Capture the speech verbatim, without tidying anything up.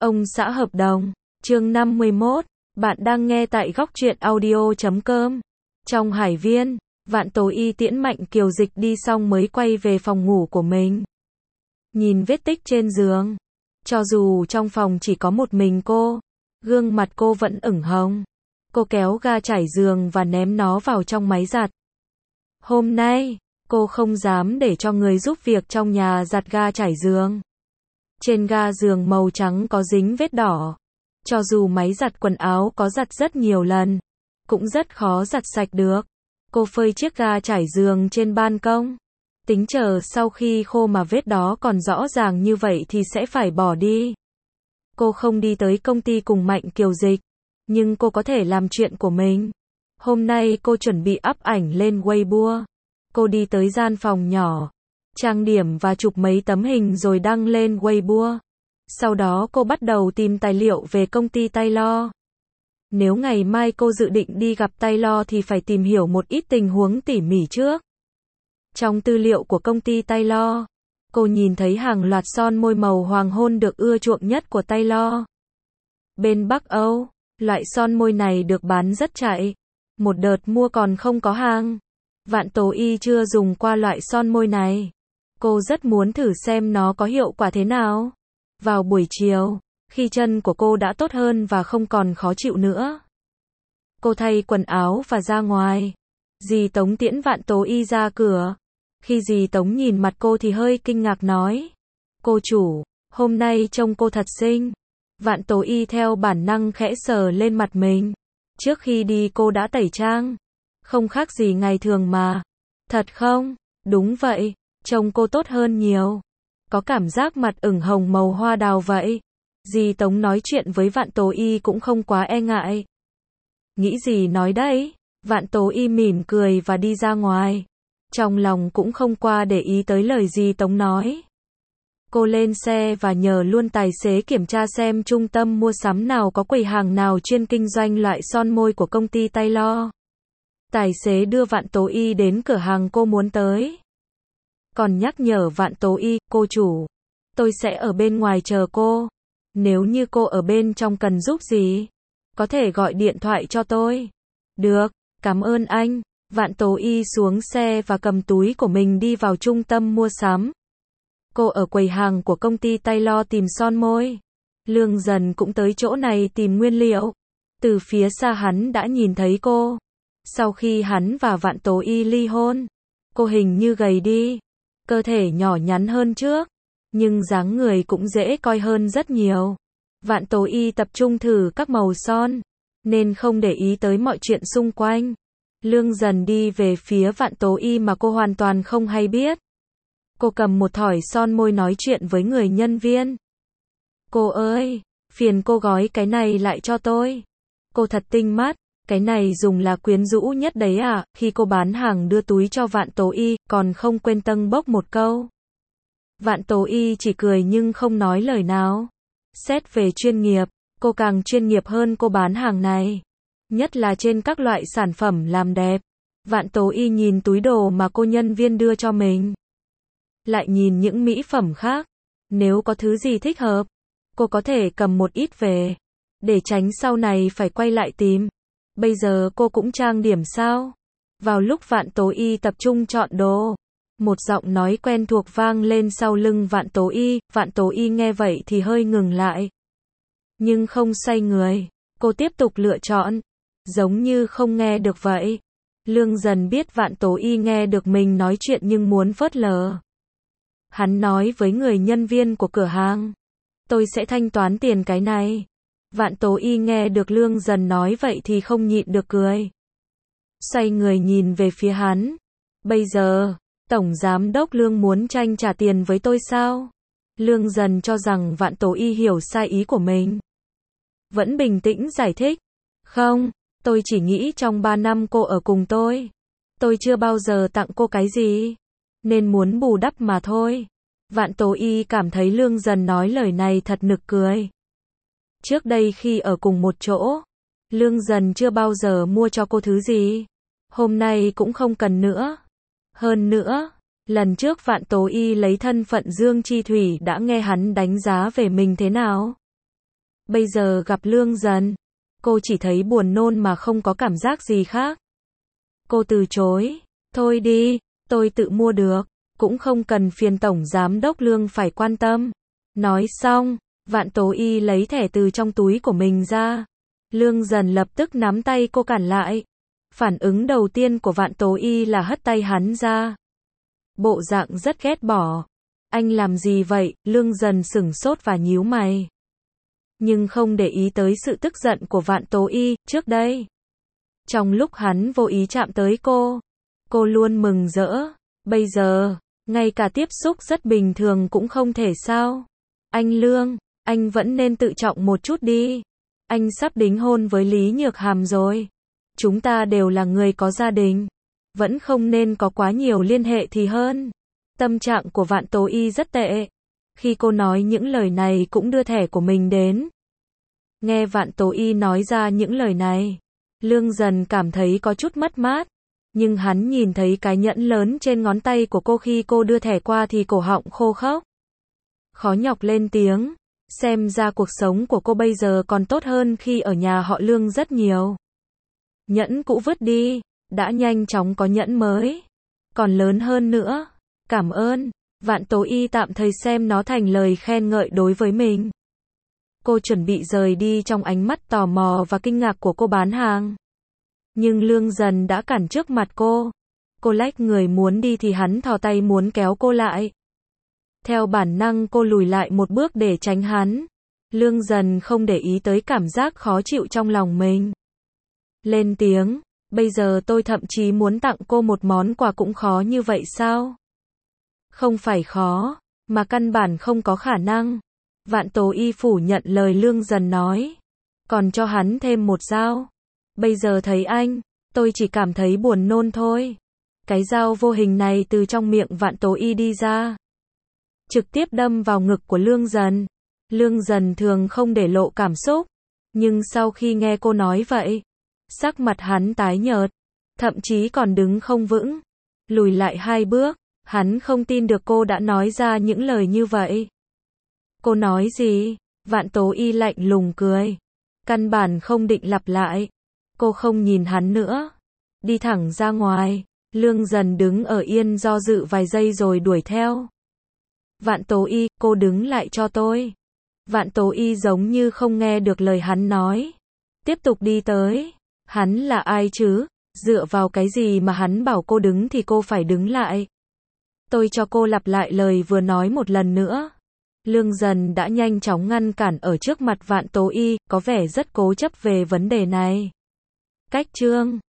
Ông xã hợp đồng, chương năm mươi mốt, bạn đang nghe tại góc truyện audio chấm com. Trong Hải Viên, Vạn Tố Y tiễn Mạnh Kiều Dịch đi xong mới quay về phòng ngủ của mình. Nhìn vết tích trên giường, cho dù trong phòng chỉ có một mình cô, gương mặt cô vẫn ửng hồng. Cô kéo ga trải giường và ném nó vào trong máy giặt. Hôm nay, cô không dám để cho người giúp việc trong nhà giặt ga trải giường. Trên ga giường màu trắng có dính vết đỏ. Cho dù máy giặt quần áo có giặt rất nhiều lần, cũng rất khó giặt sạch được. Cô phơi chiếc ga trải giường trên ban công. Tính chờ sau khi khô mà vết đó còn rõ ràng như vậy thì sẽ phải bỏ đi. Cô không đi tới công ty cùng Mạnh Kiều Dịch, nhưng cô có thể làm chuyện của mình. Hôm nay cô chuẩn bị up ảnh lên Weibo. Cô đi tới gian phòng nhỏ, trang điểm và chụp mấy tấm hình rồi đăng lên Weibo. Sau đó cô bắt đầu tìm tài liệu về công ty Taylor. Nếu ngày mai cô dự định đi gặp Taylor thì phải tìm hiểu một ít tình huống tỉ mỉ trước. Trong tư liệu của công ty Taylor, cô nhìn thấy hàng loạt son môi màu hoàng hôn được ưa chuộng nhất của Taylor. Bên Bắc Âu, loại son môi này được bán rất chạy. Một đợt mua còn không có hàng. Vạn Tố Y chưa dùng qua loại son môi này. Cô rất muốn thử xem nó có hiệu quả thế nào. Vào buổi chiều, khi chân của cô đã tốt hơn và không còn khó chịu nữa, cô thay quần áo và ra ngoài. Dì Tống tiễn Vạn Tố Y ra cửa. Khi dì Tống nhìn mặt cô thì hơi kinh ngạc nói: "Cô chủ, hôm nay trông cô thật xinh." Vạn Tố Y theo bản năng khẽ sờ lên mặt mình. Trước khi đi cô đã tẩy trang. Không khác gì ngày thường mà. Thật không? Đúng vậy, trông cô tốt hơn nhiều. Có cảm giác mặt ửng hồng màu hoa đào vậy. Dì Tống nói chuyện với Vạn Tố Y cũng không quá e ngại. Nghĩ gì nói đấy? Vạn Tố Y mỉm cười và đi ra ngoài. Trong lòng cũng không qua để ý tới lời dì Tống nói. Cô lên xe và nhờ luôn tài xế kiểm tra xem trung tâm mua sắm nào có quầy hàng nào chuyên kinh doanh loại son môi của công ty Taylor. Tài xế đưa Vạn Tố Y đến cửa hàng cô muốn tới. Còn nhắc nhở Vạn Tố Y: "Cô chủ, tôi sẽ ở bên ngoài chờ cô. Nếu như cô ở bên trong cần giúp gì, có thể gọi điện thoại cho tôi." "Được, cảm ơn anh." Vạn Tố Y xuống xe và cầm túi của mình đi vào trung tâm mua sắm. Cô ở quầy hàng của công ty Taylor tìm son môi. Lương Dần cũng tới chỗ này tìm nguyên liệu. Từ phía xa hắn đã nhìn thấy cô. Sau khi hắn và Vạn Tố Y ly hôn, cô hình như gầy đi. Cơ thể nhỏ nhắn hơn trước, nhưng dáng người cũng dễ coi hơn rất nhiều. Vạn Tố Y tập trung thử các màu son, nên không để ý tới mọi chuyện xung quanh. Lương Dần đi về phía Vạn Tố Y mà cô hoàn toàn không hay biết. Cô cầm một thỏi son môi nói chuyện với người nhân viên. "Cô ơi, phiền cô gói cái này lại cho tôi." Cô thật tinh mắt. "Cái này dùng là quyến rũ nhất đấy à?" Khi cô bán hàng đưa túi cho Vạn Tố Y, còn không quên tâng bốc một câu. Vạn Tố Y chỉ cười nhưng không nói lời nào. Xét về chuyên nghiệp, cô càng chuyên nghiệp hơn cô bán hàng này. Nhất là trên các loại sản phẩm làm đẹp. Vạn Tố Y nhìn túi đồ mà cô nhân viên đưa cho mình. Lại nhìn những mỹ phẩm khác. Nếu có thứ gì thích hợp, cô có thể cầm một ít về, để tránh sau này phải quay lại tìm. Bây giờ cô cũng trang điểm sao? Vào lúc Vạn Tố Y tập trung chọn đồ, một giọng nói quen thuộc vang lên sau lưng Vạn Tố Y. Vạn Tố Y nghe vậy thì hơi ngừng lại. Nhưng không xoay người, cô tiếp tục lựa chọn. Giống như không nghe được vậy. Lương Dần biết Vạn Tố Y nghe được mình nói chuyện nhưng muốn phớt lờ. Hắn nói với người nhân viên của cửa hàng: "Tôi sẽ thanh toán tiền cái này." Vạn Tố Y nghe được Lương Dần nói vậy thì không nhịn được cười. Xoay người nhìn về phía hắn. "Bây giờ, Tổng Giám đốc Lương muốn tranh trả tiền với tôi sao?" Lương Dần cho rằng Vạn Tố Y hiểu sai ý của mình. Vẫn bình tĩnh giải thích: "Không, tôi chỉ nghĩ trong ba năm cô ở cùng tôi, tôi chưa bao giờ tặng cô cái gì, nên muốn bù đắp mà thôi." Vạn Tố Y cảm thấy Lương Dần nói lời này thật nực cười. Trước đây khi ở cùng một chỗ, Lương Dần chưa bao giờ mua cho cô thứ gì. Hôm nay cũng không cần nữa. Hơn nữa, lần trước Vạn Tố Y lấy thân phận Dương Chi Thủy đã nghe hắn đánh giá về mình thế nào. Bây giờ gặp Lương Dần, cô chỉ thấy buồn nôn mà không có cảm giác gì khác. Cô từ chối, thôi đi, tôi tự mua được, cũng không cần phiền Tổng Giám đốc Lương phải quan tâm. Nói xong, Vạn Tố Y lấy thẻ từ trong túi của mình ra. Lương Dần lập tức nắm tay cô cản lại. Phản ứng đầu tiên của Vạn Tố Y là hất tay hắn ra. Bộ dạng rất ghét bỏ. Anh làm gì vậy? Lương Dần sửng sốt và nhíu mày. Nhưng không để ý tới sự tức giận của Vạn Tố Y, trước đây. Trong lúc hắn vô ý chạm tới cô, cô luôn mừng rỡ. Bây giờ, ngay cả tiếp xúc rất bình thường cũng không thể sao? Anh Lương, anh vẫn nên tự trọng một chút đi. Anh sắp đính hôn với Lý Nhược Hàm rồi. Chúng ta đều là người có gia đình. Vẫn không nên có quá nhiều liên hệ thì hơn. Tâm trạng của Vạn Tố Y rất tệ. Khi cô nói những lời này cũng đưa thẻ của mình đến. Nghe Vạn Tố Y nói ra những lời này, Lương Dần cảm thấy có chút mất mát. Nhưng hắn nhìn thấy cái nhẫn lớn trên ngón tay của cô khi cô đưa thẻ qua thì cổ họng khô khốc. Khó nhọc lên tiếng. Xem ra cuộc sống của cô bây giờ còn tốt hơn khi ở nhà họ Lương rất nhiều. Nhẫn cũ vứt đi, đã nhanh chóng có nhẫn mới. Còn lớn hơn nữa. Cảm ơn. Vạn Tố Y tạm thời xem nó thành lời khen ngợi đối với mình. Cô chuẩn bị rời đi trong ánh mắt tò mò và kinh ngạc của cô bán hàng. Nhưng Lương Dần đã cản trước mặt cô. Cô lách người muốn đi thì hắn thò tay muốn kéo cô lại. Theo bản năng cô lùi lại một bước để tránh hắn. Lương Dần không để ý tới cảm giác khó chịu trong lòng mình. Lên tiếng, bây giờ tôi thậm chí muốn tặng cô một món quà cũng khó như vậy sao? Không phải khó, mà căn bản không có khả năng. Vạn Tố Y phủ nhận lời Lương Dần nói. Còn cho hắn thêm một dao. Bây giờ thấy anh, tôi chỉ cảm thấy buồn nôn thôi. Cái dao vô hình này từ trong miệng Vạn Tố Y đi ra. Trực tiếp đâm vào ngực của Lương Dần. Lương Dần thường không để lộ cảm xúc. Nhưng sau khi nghe cô nói vậy, sắc mặt hắn tái nhợt. Thậm chí còn đứng không vững. Lùi lại hai bước. Hắn không tin được cô đã nói ra những lời như vậy. Cô nói gì? Vạn Tố Y lạnh lùng cười. Căn bản không định lặp lại. Cô không nhìn hắn nữa. Đi thẳng ra ngoài. Lương Dần đứng ở yên do dự vài giây rồi đuổi theo. Vạn Tố Y, cô đứng lại cho tôi. Vạn Tố Y giống như không nghe được lời hắn nói. Tiếp tục đi tới. Hắn là ai chứ? Dựa vào cái gì mà hắn bảo cô đứng thì cô phải đứng lại? Tôi cho cô lặp lại lời vừa nói một lần nữa. Lương Dần đã nhanh chóng ngăn cản ở trước mặt Vạn Tố Y, có vẻ rất cố chấp về vấn đề này. Cách chương